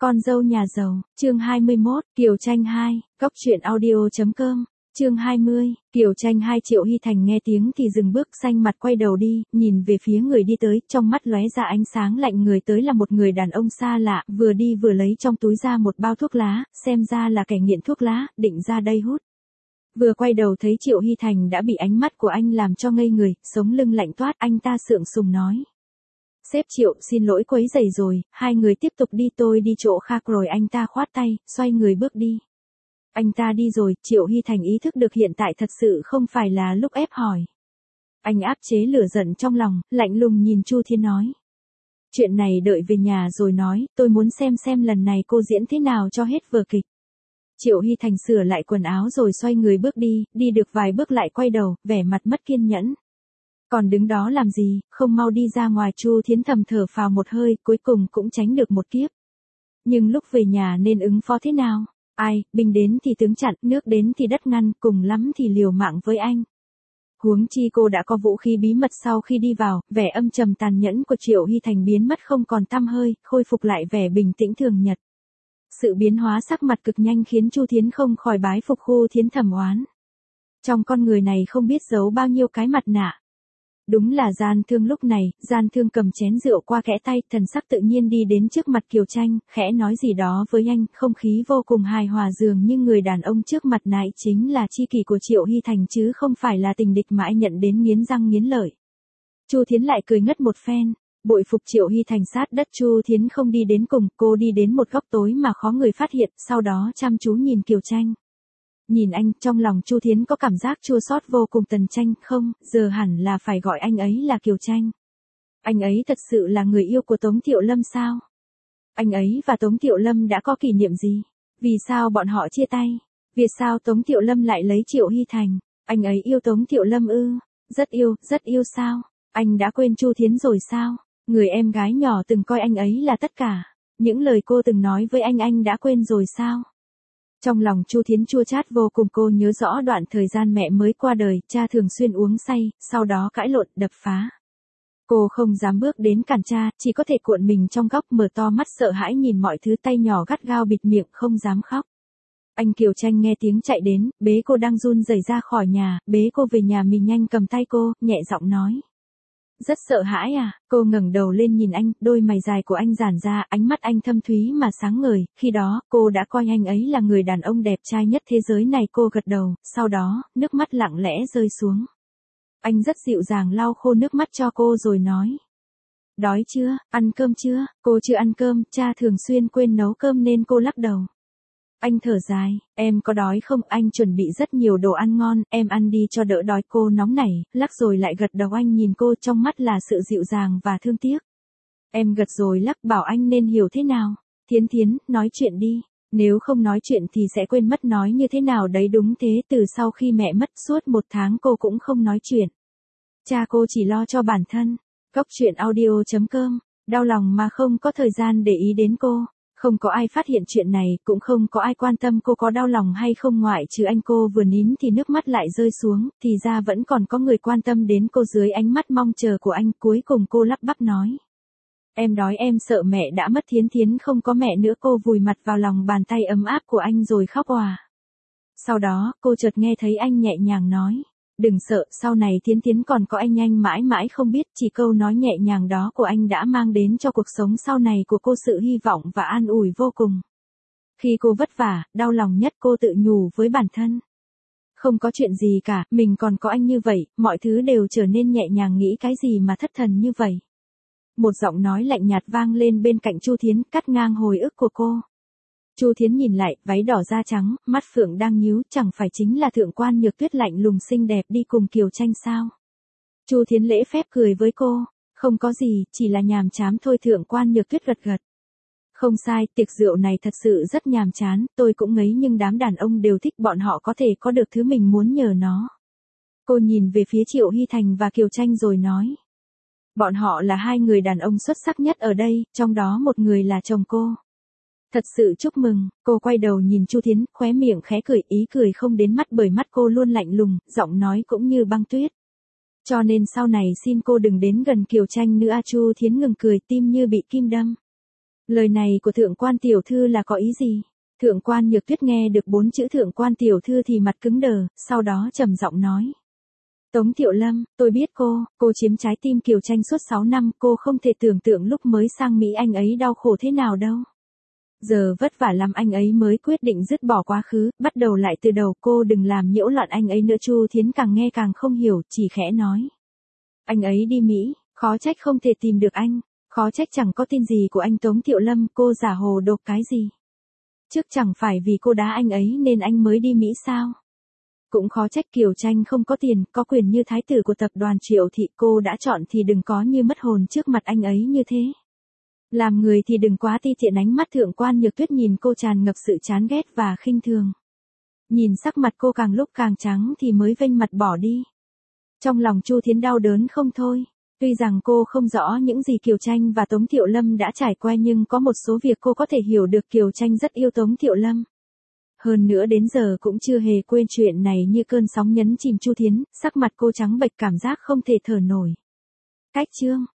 Con dâu nhà giàu, chương 21, Kiều Tranh 2, Góc truyện audio.com, chương 20, Kiều Tranh 2. Triệu Hy Thành nghe tiếng thì dừng bước, xanh mặt quay đầu đi, nhìn về phía người đi tới, trong mắt lóe ra ánh sáng lạnh. Người tới là một người đàn ông xa lạ, vừa đi vừa lấy trong túi ra một bao thuốc lá, xem ra là kẻ nghiện thuốc lá, định ra đây hút. Vừa quay đầu thấy Triệu Hy Thành đã bị ánh mắt của anh làm cho ngây người, sống lưng lạnh toát. Anh ta sượng sùng nói: "Sếp Triệu, xin lỗi quấy rầy rồi." Hai người tiếp tục đi, tôi đi chỗ khác rồi. Anh ta khoát tay, xoay người bước đi. Anh ta đi rồi, Triệu Hy Thành ý thức được hiện tại thật sự không phải là lúc ép hỏi. Anh áp chế lửa giận trong lòng, lạnh lùng nhìn Chu Thiến nói: "Chuyện này đợi về nhà rồi nói, tôi muốn xem lần này cô diễn thế nào cho hết vở kịch." Triệu Hy Thành sửa lại quần áo rồi xoay người bước đi, đi được vài bước lại quay đầu, vẻ mặt mất kiên nhẫn. "Còn đứng đó làm gì, không mau đi ra ngoài." Chu Thiến thầm thở phào một hơi, cuối cùng cũng tránh được một kiếp. Nhưng lúc về nhà nên ứng phó thế nào? Ai, binh đến thì tướng chặn, nước đến thì đất ngăn, cùng lắm thì liều mạng với anh. Huống chi cô đã có vũ khí bí mật. Sau khi đi vào, vẻ âm trầm tàn nhẫn của Triệu Hy Thành biến mất không còn tăm hơi, khôi phục lại vẻ bình tĩnh thường nhật. Sự biến hóa sắc mặt cực nhanh khiến Chu Thiến không khỏi bái phục. Chu Thiến thầm oán: trong con người này không biết giấu bao nhiêu cái mặt nạ. Đúng là gian thương. Lúc này, gian thương cầm chén rượu qua kẽ tay, thần sắc tự nhiên đi đến trước mặt Kiều Tranh, khẽ nói gì đó với anh, không khí vô cùng hài hòa. Dường như người đàn ông trước mặt này chính là tri kỷ của Triệu Hy Thành chứ không phải là tình địch mà anh nhận đến nghiến răng nghiến lợi. Chu Thiến lại cười ngất một phen, bội phục Triệu Hy Thành sát đất. Chu Thiến không đi đến cùng, cô đi đến một góc tối mà khó người phát hiện, sau đó chăm chú nhìn Kiều Tranh. Nhìn anh, trong lòng Chu Thiến có cảm giác chua xót vô cùng. Tần Tranh, không, giờ hẳn là phải gọi anh ấy là Kiều Tranh. Anh ấy thật sự là người yêu của Tống Thiệu Lâm sao? Anh ấy và Tống Thiệu Lâm đã có kỷ niệm gì? Vì sao bọn họ chia tay? Vì sao Tống Thiệu Lâm lại lấy Triệu Hy Thành? Anh ấy yêu Tống Thiệu Lâm ư? Rất yêu sao? Anh đã quên Chu Thiến rồi sao? Người em gái nhỏ từng coi anh ấy là tất cả. Những lời cô từng nói với anh đã quên rồi sao? Trong lòng Chu Thiến chua chát vô cùng. Cô nhớ rõ đoạn thời gian mẹ mới qua đời, cha thường xuyên uống say, sau đó cãi lộn, đập phá. Cô không dám bước đến cản cha, chỉ có thể cuộn mình trong góc, mở to mắt sợ hãi nhìn mọi thứ, tay nhỏ gắt gao bịt miệng, không dám khóc. Anh Kiều Tranh nghe tiếng chạy đến, bế cô đang run rẩy ra khỏi nhà, bế cô về nhà. Mình nhanh cầm tay cô, nhẹ giọng nói: "Rất sợ hãi à?" Cô ngẩng đầu lên nhìn anh, đôi mày dài của anh giãn ra, ánh mắt anh thâm thúy mà sáng ngời. Khi đó, cô đã coi anh ấy là người đàn ông đẹp trai nhất thế giới này. Cô gật đầu, sau đó, nước mắt lặng lẽ rơi xuống. Anh rất dịu dàng lau khô nước mắt cho cô rồi nói: "Đói chưa, ăn cơm chưa?" Cô chưa ăn cơm, cha thường xuyên quên nấu cơm nên cô lắc đầu. Anh thở dài: "Em có đói không? Anh chuẩn bị rất nhiều đồ ăn ngon, em ăn đi cho đỡ đói." Cô nóng nảy, lắc rồi lại gật đầu. Anh nhìn cô, trong mắt là sự dịu dàng và thương tiếc. Em gật rồi lắc, bảo anh nên hiểu thế nào. Thiến, nói chuyện đi. Nếu không nói chuyện thì sẽ quên mất nói như thế nào đấy. Đúng thế, từ sau khi mẹ mất suốt 1 tháng cô cũng không nói chuyện. Cha cô chỉ lo cho bản thân. Góc truyện audio.com, đau lòng mà không có thời gian để ý đến cô. Không có ai phát hiện chuyện này, cũng không có ai quan tâm cô có đau lòng hay không ngoại trừ anh. Cô vừa nín thì nước mắt lại rơi xuống, thì ra vẫn còn có người quan tâm đến cô. Dưới ánh mắt mong chờ của anh, cuối cùng cô lắp bắp nói: "Em đói, em sợ mẹ đã mất." Thiến không có mẹ nữa. Cô vùi mặt vào lòng bàn tay ấm áp của anh rồi khóc òa. Sau đó, cô chợt nghe thấy anh nhẹ nhàng nói: "Đừng sợ, sau này Thiến còn có anh mãi mãi không biết." Chỉ câu nói nhẹ nhàng đó của anh đã mang đến cho cuộc sống sau này của cô sự hy vọng và an ủi vô cùng. Khi cô vất vả, đau lòng nhất, cô tự nhủ với bản thân: không có chuyện gì cả, mình còn có anh như vậy, mọi thứ đều trở nên nhẹ nhàng. Nghĩ cái gì mà thất thần như vậy? Một giọng nói lạnh nhạt vang lên bên cạnh Chu Thiến, cắt ngang hồi ức của cô. Chu Thiến nhìn lại, váy đỏ da trắng, mắt phượng đang nhíu, chẳng phải chính là Thượng quan Nhược Tuyết lạnh lùng xinh đẹp đi cùng Kiều Tranh sao? Chu Thiến lễ phép cười với cô: "Không có gì, chỉ là nhàm chán thôi." Thượng quan Nhược Tuyết gật gật: "Không sai, tiệc rượu này thật sự rất nhàm chán, tôi cũng ngấy nhưng đám đàn ông đều thích, bọn họ có thể có được thứ mình muốn nhờ nó." Cô nhìn về phía Triệu Hy Thành và Kiều Tranh rồi nói: "Bọn họ là 2 người đàn ông xuất sắc nhất ở đây, trong đó một người là chồng cô. Thật sự chúc mừng." Cô quay đầu nhìn Chu Thiến, khóe miệng khẽ cười, ý cười không đến mắt bởi mắt cô luôn lạnh lùng, giọng nói cũng như băng tuyết. "Cho nên sau này xin cô đừng đến gần Kiều Tranh nữa." Chu Thiến ngừng cười, tim như bị kim đâm. Lời này của thượng quan tiểu thư là có ý gì? Thượng quan Nhược Tuyết nghe được 4 chữ thượng quan tiểu thư thì mặt cứng đờ, sau đó trầm giọng nói. Tống Thiệu Lâm, tôi biết cô chiếm trái tim Kiều Tranh suốt 6 năm, cô không thể tưởng tượng lúc mới sang Mỹ anh ấy đau khổ thế nào đâu. Giờ vất vả lắm anh ấy mới quyết định dứt bỏ quá khứ, bắt đầu lại từ đầu, cô đừng làm nhiễu loạn anh ấy nữa. Chu Thiến càng nghe càng không hiểu, chỉ khẽ nói. Anh ấy đi Mỹ, khó trách không thể tìm được anh, khó trách chẳng có tin gì của anh Tống Thiệu Lâm, cô giả hồ độc cái gì. Trước chẳng phải vì cô đá anh ấy nên anh mới đi Mỹ sao? Cũng khó trách Kiều Tranh không có tiền, có quyền như thái tử của tập đoàn Triệu Thị, cô đã chọn thì đừng có như mất hồn trước mặt anh ấy như thế. Làm người thì đừng quá ti tiện. Ánh mắt thượng quan Nhược Tuyết nhìn cô tràn ngập sự chán ghét và khinh thường. Nhìn sắc mặt cô càng lúc càng trắng thì mới vênh mặt bỏ đi. Trong lòng Chu Thiến đau đớn không thôi. Tuy rằng cô không rõ những gì Kiều Tranh và Tống Thiệu Lâm đã trải qua nhưng có một số việc cô có thể hiểu được. Kiều Tranh rất yêu Tống Thiệu Lâm. Hơn nữa đến giờ cũng chưa hề quên chuyện này, như cơn sóng nhấn chìm Chu Thiến, sắc mặt cô trắng bệch, cảm giác không thể thở nổi. Cách chương